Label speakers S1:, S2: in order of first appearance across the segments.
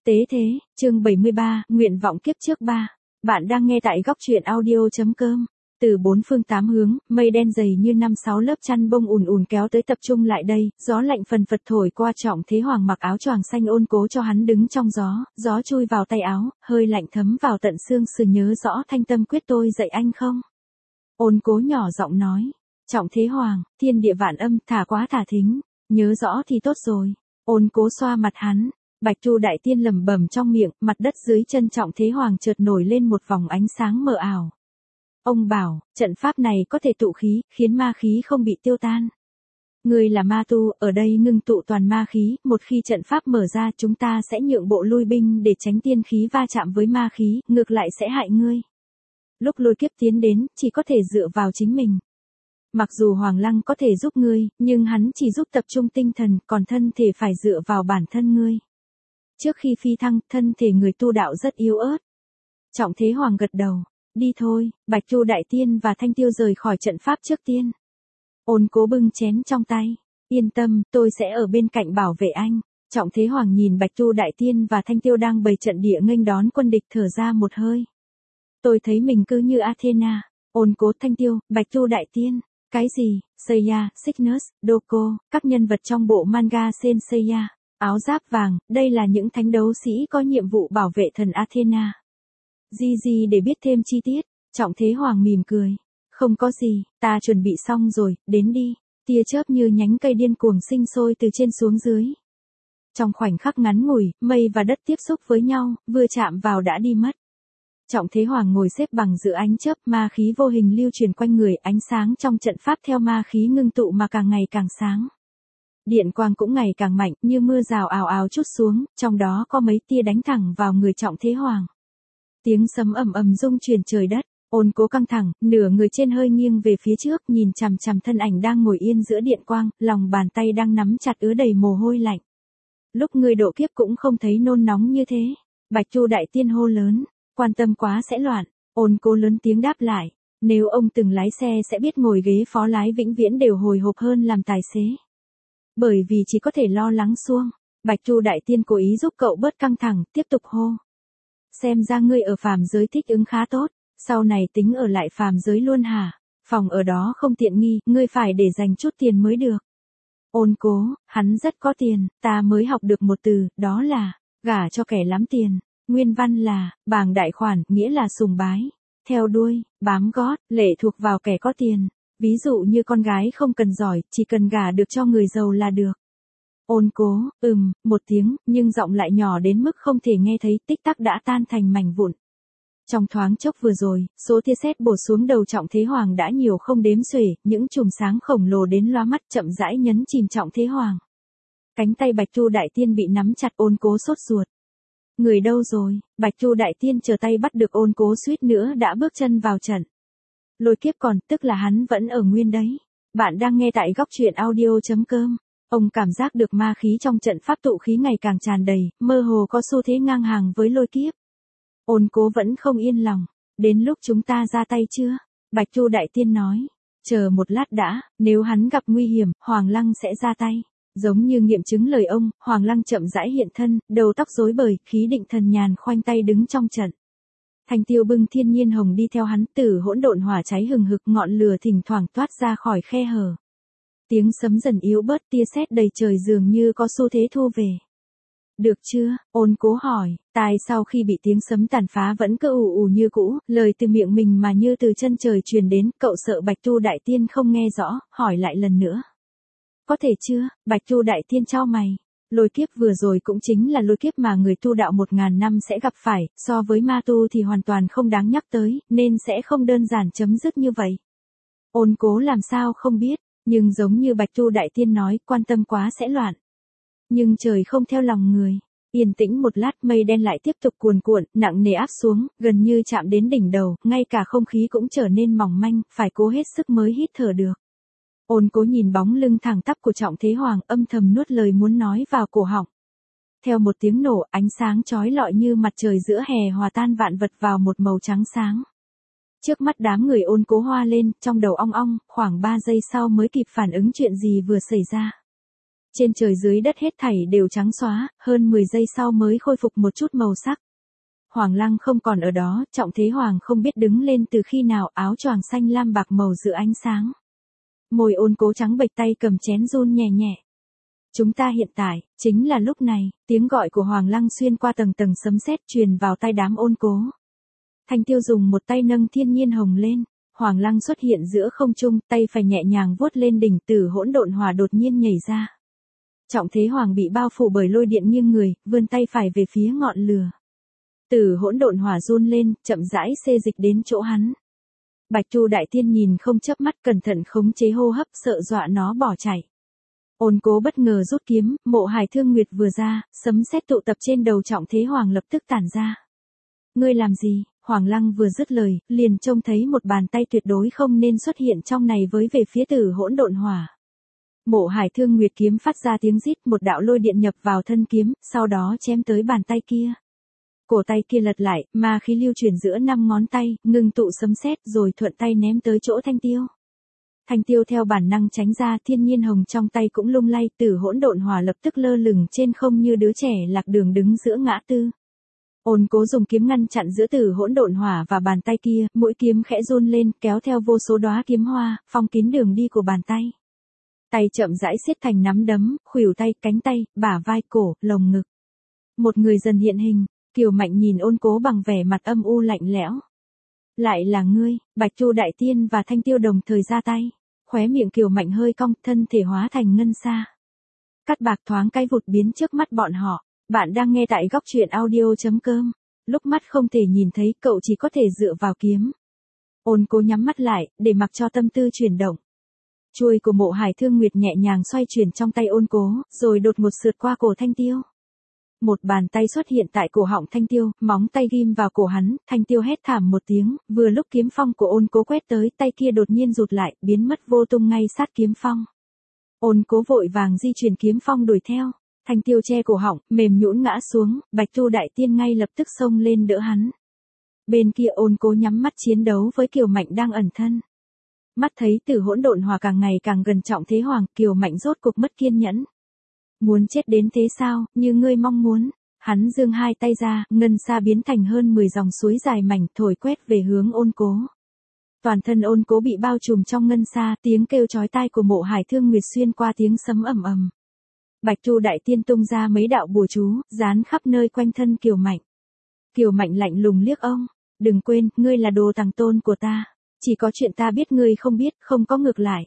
S1: Tế thế, chương 73, nguyện vọng kiếp trước 3. Bạn đang nghe tại góc truyện audio.com. Từ bốn phương tám hướng, mây đen dày như 5-6 lớp chăn bông ùn ùn kéo tới tập trung lại đây, gió lạnh phần phật thổi qua. Trọng Thế Hoàng mặc áo choàng xanh ôn cố cho hắn đứng trong gió, gió chui vào tay áo, hơi lạnh thấm vào tận xương sườn. Nhớ rõ thanh tâm quyết tôi dạy anh không? Ôn cố nhỏ giọng nói. Trọng Thế Hoàng, thiên địa vạn âm, thả quá thả thính, nhớ rõ thì tốt rồi. Ôn cố xoa mặt hắn. Bạch Tu Đại Tiên lẩm bẩm trong miệng, mặt đất dưới chân Trọng Thế Hoàng chợt nổi lên một vòng ánh sáng mờ ảo. Ông bảo, trận pháp này có thể tụ khí, khiến ma khí không bị tiêu tan. Ngươi là ma tu, ở đây ngưng tụ toàn ma khí, một khi trận pháp mở ra chúng ta sẽ nhượng bộ lui binh để tránh tiên khí va chạm với ma khí, ngược lại sẽ hại ngươi. Lúc lôi kiếp tiến đến, chỉ có thể dựa vào chính mình. Mặc dù Hoàng Lăng có thể giúp ngươi, nhưng hắn chỉ giúp tập trung tinh thần, còn thân thể phải dựa vào bản thân ngươi. Trước khi phi thăng, thân thể người tu đạo rất yếu ớt. Trọng Thế Hoàng gật đầu. Đi thôi, Bạch Tu Đại Tiên và Thanh Tiêu rời khỏi trận pháp trước tiên. Ôn cố bưng chén trong tay. Yên tâm, tôi sẽ ở bên cạnh bảo vệ anh. Trọng Thế Hoàng nhìn Bạch Tu Đại Tiên và Thanh Tiêu đang bày trận địa nghênh đón quân địch, thở ra một hơi. Tôi thấy mình cứ như Athena. Ôn cố, Thanh Tiêu, Bạch Tu Đại Tiên. Cái gì? Seiya, Cygnus, Doko, các nhân vật trong bộ manga Senseiya. Áo giáp vàng, đây là những thánh đấu sĩ có nhiệm vụ bảo vệ thần Athena. Gì để biết thêm chi tiết, Trọng Thế Hoàng mỉm cười. Không có gì, ta chuẩn bị xong rồi, đến đi. Tia chớp như nhánh cây điên cuồng sinh sôi từ trên xuống dưới. Trong khoảnh khắc ngắn ngủi, mây và đất tiếp xúc với nhau, vừa chạm vào đã đi mất. Trọng Thế Hoàng ngồi xếp bằng giữa ánh chớp, ma khí vô hình lưu truyền quanh người, ánh sáng trong trận pháp theo ma khí ngưng tụ mà càng ngày càng sáng. Điện quang cũng ngày càng mạnh, như mưa rào ào ào trút xuống, trong đó có mấy tia đánh thẳng vào người Trọng Thế Hoàng. Tiếng sấm ầm ầm rung truyền trời đất. Ôn cố căng thẳng, nửa người trên hơi nghiêng về phía trước, nhìn chằm chằm thân ảnh đang ngồi yên giữa điện quang, lòng bàn tay đang nắm chặt ứa đầy mồ hôi lạnh. Lúc người độ kiếp cũng không thấy nôn nóng như thế. Bạch Tu Đại Tiên hô lớn, quan tâm quá sẽ loạn. Ôn cố lớn tiếng đáp lại, nếu ông từng lái xe sẽ biết ngồi ghế phó lái vĩnh viễn đều hồi hộp hơn làm tài xế. Bởi vì chỉ có thể lo lắng suông. Bạch Tu Đại Tiên cố ý giúp cậu bớt căng thẳng, tiếp tục hô. Xem ra ngươi ở phàm giới thích ứng khá tốt, sau này tính ở lại phàm giới luôn hả? Phòng ở đó không tiện nghi, ngươi phải để dành chút tiền mới được. Ôn cố, hắn rất có tiền, ta mới học được một từ, đó là, gả cho kẻ lắm tiền. Nguyên văn là, bàng đại khoản, nghĩa là sùng bái. Theo đuôi, bám gót, lệ thuộc vào kẻ có tiền. Ví dụ như con gái không cần giỏi, chỉ cần gả được cho người giàu là được. Ôn cố, một tiếng, nhưng giọng lại nhỏ đến mức không thể nghe thấy, tích tắc đã tan thành mảnh vụn. Trong thoáng chốc vừa rồi, số tia sét bổ xuống đầu Trọng Thế Hoàng đã nhiều không đếm xuể, những chùm sáng khổng lồ đến lóa mắt chậm rãi nhấn chìm Trọng Thế Hoàng. Cánh tay Bạch Tu Đại Tiên bị nắm chặt, ôn cố sốt ruột. Người đâu rồi? Bạch Tu Đại Tiên chờ tay bắt được ôn cố, suýt nữa đã bước chân vào trận. Lôi kiếp còn, tức là hắn vẫn ở nguyên đấy. Bạn đang nghe tại góc truyện audio.com. Ông cảm giác được ma khí trong trận pháp tụ khí ngày càng tràn đầy, mơ hồ có xu thế ngang hàng với lôi kiếp. Ôn cố vẫn không yên lòng. Đến lúc chúng ta ra tay chưa? Bạch Tu Đại Tiên nói. Chờ một lát đã, nếu hắn gặp nguy hiểm, Hoàng Lăng sẽ ra tay. Giống như nghiệm chứng lời ông, Hoàng Lăng chậm rãi hiện thân, đầu tóc rối bời, khí định thần nhàn khoanh tay đứng trong trận. Thanh Tiêu bưng thiên nhiên hồng đi theo hắn, tử hỗn độn hỏa cháy hừng hực, ngọn lửa thỉnh thoảng toát ra khỏi khe hở. Tiếng sấm dần yếu bớt, tia sét đầy trời dường như có xu thế thu về. Được chưa? Ôn cố hỏi, tai sau khi bị tiếng sấm tàn phá vẫn cứ ù ù như cũ, lời từ miệng mình mà như từ chân trời truyền đến, cậu sợ Bạch Tu Đại Tiên không nghe rõ, hỏi lại lần nữa. Có thể chưa? Bạch Tu Đại Tiên chau mày. Lôi kiếp vừa rồi cũng chính là lôi kiếp mà người tu đạo 1000 năm sẽ gặp phải, so với ma tu thì hoàn toàn không đáng nhắc tới, nên sẽ không đơn giản chấm dứt như vậy. Ôn cố làm sao không biết, nhưng giống như Bạch Tu Đại Tiên nói, quan tâm quá sẽ loạn. Nhưng trời không theo lòng người. Yên tĩnh một lát, mây đen lại tiếp tục cuồn cuộn, nặng nề áp xuống, gần như chạm đến đỉnh đầu, ngay cả không khí cũng trở nên mỏng manh, phải cố hết sức mới hít thở được. Ôn cố nhìn bóng lưng thẳng tắp của Trọng Thế Hoàng, âm thầm nuốt lời muốn nói vào cổ họng. Theo một tiếng nổ, ánh sáng chói lọi như mặt trời giữa hè hòa tan vạn vật vào một màu trắng sáng. Trước mắt đám người ôn cố hoa lên, trong đầu ong ong, khoảng 3 giây sau mới kịp phản ứng chuyện gì vừa xảy ra. trên trời dưới đất hết thảy đều trắng xóa, hơn 10 giây sau mới khôi phục một chút màu sắc. Hoàng Lăng không còn ở đó, Trọng Thế Hoàng không biết đứng lên từ khi nào, áo choàng xanh lam bạc màu giữa ánh sáng. Môi Ôn Cố trắng bệch, tay cầm chén run nhẹ nhẹ. Chúng ta hiện tại, chính là lúc này, tiếng gọi của Hoàng Lăng xuyên qua tầng tầng sấm sét truyền vào tai đám Ôn Cố. Thanh Tiêu dùng một tay nâng Thiên Nhiên Hồng lên, Hoàng Lăng xuất hiện giữa không trung, tay phải nhẹ nhàng vuốt lên đỉnh, Tử Hỗn Độn Hỏa đột nhiên nhảy ra. Trọng Thế Hoàng bị bao phủ bởi lôi điện nghiêng người, vươn tay phải về phía ngọn lửa. Tử Hỗn Độn Hỏa run lên, chậm rãi xê dịch đến chỗ hắn. Bạch Tu Đại Tiên nhìn không chớp mắt, cẩn thận khống chế hô hấp, sợ dọa nó bỏ chạy. Ôn Cố bất ngờ rút kiếm, Mộ Hải Thương Nguyệt vừa ra, sấm sét tụ tập trên đầu Trọng Thế Hoàng lập tức tản ra. Ngươi làm gì? Hoàng Lăng vừa dứt lời, liền trông thấy một bàn tay tuyệt đối không nên xuất hiện trong này với về phía Tử Hỗn Độn Hỏa. Mộ Hải Thương Nguyệt kiếm phát ra tiếng rít, một đạo lôi điện nhập vào thân kiếm, sau đó chém tới bàn tay kia. Cổ tay kia lật lại, ma khí lưu chuyển giữa 5 ngón tay, ngưng tụ sấm sét rồi thuận tay ném tới chỗ Thanh Tiêu. Thanh Tiêu theo bản năng tránh ra, Thiên Nhiên Hồng trong tay cũng lung lay, Tử Hỗn Độn Hỏa lập tức lơ lửng trên không như đứa trẻ lạc đường đứng giữa ngã tư. Ôn Cố dùng kiếm ngăn chặn giữa Tử Hỗn Độn Hỏa và bàn tay kia, mũi kiếm khẽ run lên, kéo theo vô số đóa kiếm hoa, phong kín đường đi của bàn tay. Tay chậm rãi siết thành nắm đấm, khuỷu tay, cánh tay, bả vai, cổ, lồng ngực. Một người dần hiện hình, Kiều Mạnh nhìn Ôn Cố bằng vẻ mặt âm u lạnh lẽo. Lại là ngươi? Bạch Tu Đại Tiên và Thanh Tiêu đồng thời ra tay. Khóe miệng Kiều Mạnh hơi cong, thân thể hóa thành ngân sa. Cắt bạc thoáng cái vụt biến trước mắt bọn họ. Bạn đang nghe tại góc truyện audio.com. Lúc mắt không thể nhìn thấy, cậu chỉ có thể dựa vào kiếm. Ôn Cố nhắm mắt lại, để mặc cho tâm tư chuyển động. Chuôi của Mộ Hải Thương Nguyệt nhẹ nhàng xoay chuyển trong tay Ôn Cố, rồi đột ngột sượt qua cổ Thanh Tiêu. Một bàn tay xuất hiện tại cổ họng Thanh Tiêu, móng tay ghim vào cổ hắn, Thanh Tiêu hét thảm một tiếng, vừa lúc kiếm phong của Ôn Cố quét tới, tay kia đột nhiên rụt lại, biến mất vô tung ngay sát kiếm phong. Ôn Cố vội vàng di chuyển kiếm phong đuổi theo, Thanh Tiêu che cổ họng, mềm nhũn ngã xuống, Bạch Tu Đại Tiên ngay lập tức xông lên đỡ hắn. Bên kia Ôn Cố nhắm mắt chiến đấu với Kiều Mạnh đang ẩn thân. Mắt thấy Tử Hỗn Độn Hỏa càng ngày càng gần Trọng Thế Hoàng, Kiều Mạnh rốt cục mất kiên nhẫn. Muốn chết đến thế sao, như ngươi mong muốn. Hắn giương hai tay ra, ngân sa biến thành hơn 10 dòng suối dài mảnh, thổi quét về hướng Ôn Cố. Toàn thân Ôn Cố bị bao trùm trong ngân sa, tiếng kêu chói tai của Mộ Hải Thương Nguyệt xuyên qua tiếng sấm ầm ầm. Bạch Tu Đại Tiên tung ra mấy đạo bùa chú, dán khắp nơi quanh thân Kiều Mạnh. Kiều Mạnh lạnh lùng liếc ông, đừng quên, ngươi là đồ tàng tôn của ta. Chỉ có chuyện ta biết ngươi không biết, không có ngược lại.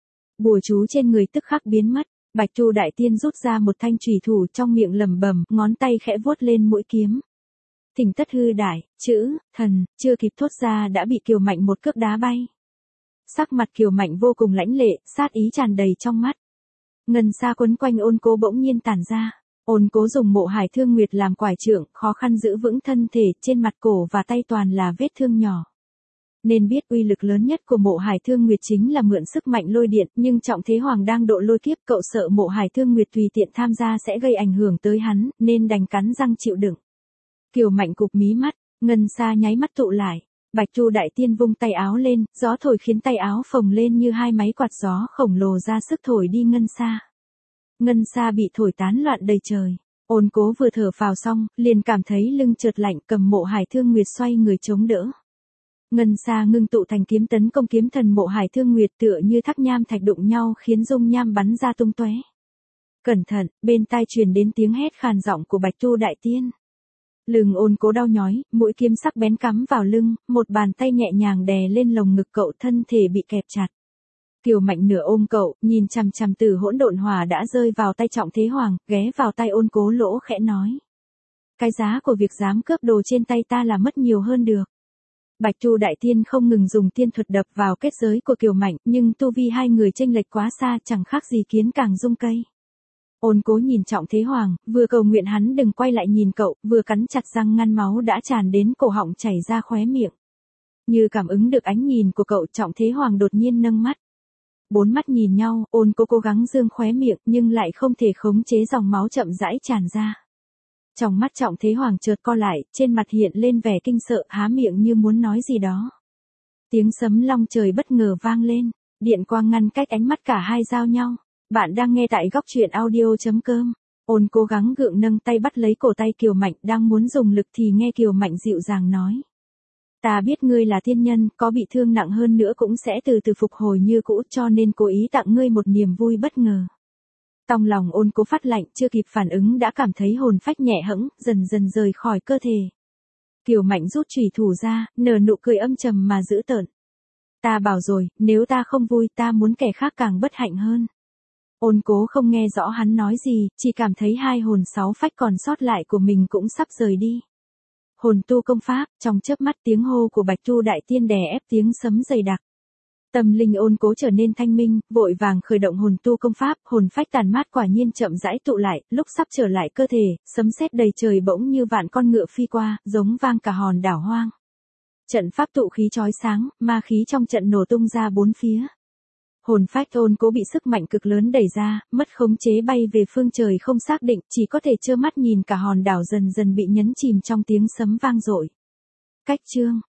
S1: Bùa chú trên người tức khắc biến mất. Bạch Tu Đại Tiên rút ra một thanh chùy thủ, trong miệng lẩm bẩm, ngón tay khẽ vuốt lên mũi kiếm. Thỉnh Tất Hư Đại, chữ, thần, chưa kịp thốt ra đã bị Kiều Mạnh một cước đá bay. Sắc mặt Kiều Mạnh vô cùng lãnh lệ, sát ý tràn đầy trong mắt. Ngân sa quấn quanh Ôn Cố bỗng nhiên tản ra. Ôn Cố dùng Mộ Hải Thương Nguyệt làm quải trượng, khó khăn giữ vững thân thể, trên mặt cổ và tay toàn là vết thương nhỏ. Nên biết uy lực lớn nhất của Mộ Hải Thương Nguyệt chính là mượn sức mạnh lôi điện, nhưng Trọng Thế Hoàng đang độ lôi kiếp, cậu sợ Mộ Hải Thương Nguyệt tùy tiện tham gia sẽ gây ảnh hưởng tới hắn, nên đành cắn răng chịu đựng. Kiều Mạnh cụp mí mắt, ngân sa nháy mắt tụ lại. Bạch Tu Đại Tiên vung tay áo lên, gió thổi khiến tay áo phồng lên như hai máy quạt gió khổng lồ ra sức thổi đi ngân sa. Ngân sa bị thổi tán loạn đầy trời. Ôn Cố vừa thở phào xong, liền cảm thấy lưng chợt lạnh, cầm Mộ Hải Thương Nguyệt xoay người chống đỡ. Ngân sa ngưng tụ thành kiếm tấn công kiếm thần Mộ Hải Thương Nguyệt, tựa như thác nham thạch đụng nhau khiến dung nham bắn ra tung tóe. Cẩn thận, bên tai truyền đến tiếng hét khàn giọng của Bạch Tu Đại Tiên. Lưng Ôn Cố đau nhói, mũi kiếm sắc bén cắm vào lưng, một bàn tay nhẹ nhàng đè lên lồng ngực cậu, thân thể bị kẹp chặt. Kiều Mạnh nửa ôm cậu, nhìn chằm chằm Tử Hỗn Độn Hỏa đã rơi vào tay Trọng Thế Hoàng, ghé vào tai Ôn Cố lỗ khẽ nói. Cái giá của việc dám cướp đồ trên tay ta là mất nhiều hơn được. Bạch Tu Đại Tiên không ngừng dùng tiên thuật đập vào kết giới của Kiều Mạnh, nhưng tu vi hai người chênh lệch quá xa, chẳng khác gì kiến càng rung cây. Ôn Cố nhìn Trọng Thế Hoàng, vừa cầu nguyện hắn đừng quay lại nhìn cậu, vừa cắn chặt răng ngăn máu đã tràn đến cổ họng chảy ra khóe miệng. Như cảm ứng được ánh nhìn của cậu, Trọng Thế Hoàng đột nhiên nâng mắt. Bốn mắt nhìn nhau, Ôn Cố cố gắng dương khóe miệng, nhưng lại không thể khống chế dòng máu chậm rãi tràn ra. Trong mắt Trọng Thế Hoàng chợt co lại, trên mặt hiện lên vẻ kinh sợ, há miệng như muốn nói gì đó. Tiếng sấm long trời bất ngờ vang lên, điện quang ngăn cách ánh mắt cả hai giao nhau. Bạn đang nghe tại góc truyện audio.com. Ôn cố gắng gượng nâng tay bắt lấy cổ tay Kiều Mạnh, đang muốn dùng lực thì nghe Kiều Mạnh dịu dàng nói. Ta biết ngươi là thiên nhân, có bị thương nặng hơn nữa cũng sẽ từ từ phục hồi như cũ, cho nên cố ý tặng ngươi một niềm vui bất ngờ. Trong lòng Ôn cố phát lạnh, chưa kịp phản ứng đã cảm thấy hồn phách nhẹ hẫng, dần dần rời khỏi cơ thể. Kiều Mạnh rút chùy thủ ra, nở nụ cười âm trầm mà dữ tợn. Ta bảo rồi, nếu ta không vui ta muốn kẻ khác càng bất hạnh hơn. Ôn cố không nghe rõ hắn nói gì, chỉ cảm thấy hai hồn sáu phách còn sót lại của mình cũng sắp rời đi. Hồn tu công pháp, trong chớp mắt tiếng hô của Bạch Tu Đại Tiên đè ép tiếng sấm dày đặc. Tâm linh Ôn cố trở nên thanh minh, vội vàng khởi động hồn tu công pháp, hồn phách tàn mát quả nhiên chậm rãi tụ lại, lúc sắp trở lại cơ thể, sấm sét đầy trời bỗng như vạn con ngựa phi qua, giống vang cả hòn đảo hoang. Trận pháp tụ khí chói sáng, ma khí trong trận nổ tung ra bốn phía. Hồn phách Ôn cố bị sức mạnh cực lớn đẩy ra, mất khống chế bay về phương trời không xác định, chỉ có thể trơ mắt nhìn cả hòn đảo dần dần bị nhấn chìm trong tiếng sấm vang dội. Cách chương